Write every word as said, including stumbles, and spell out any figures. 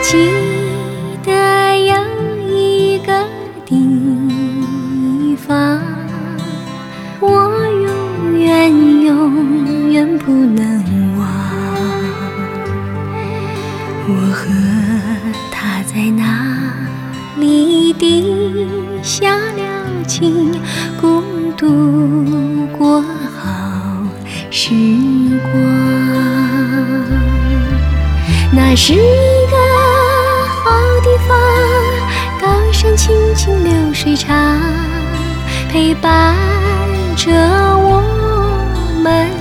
记得有一个地方，我永远永远不能忘。我和他在那里滴下了情，共度过好时光。那是一个好地方，高山青青流水长，陪伴着我们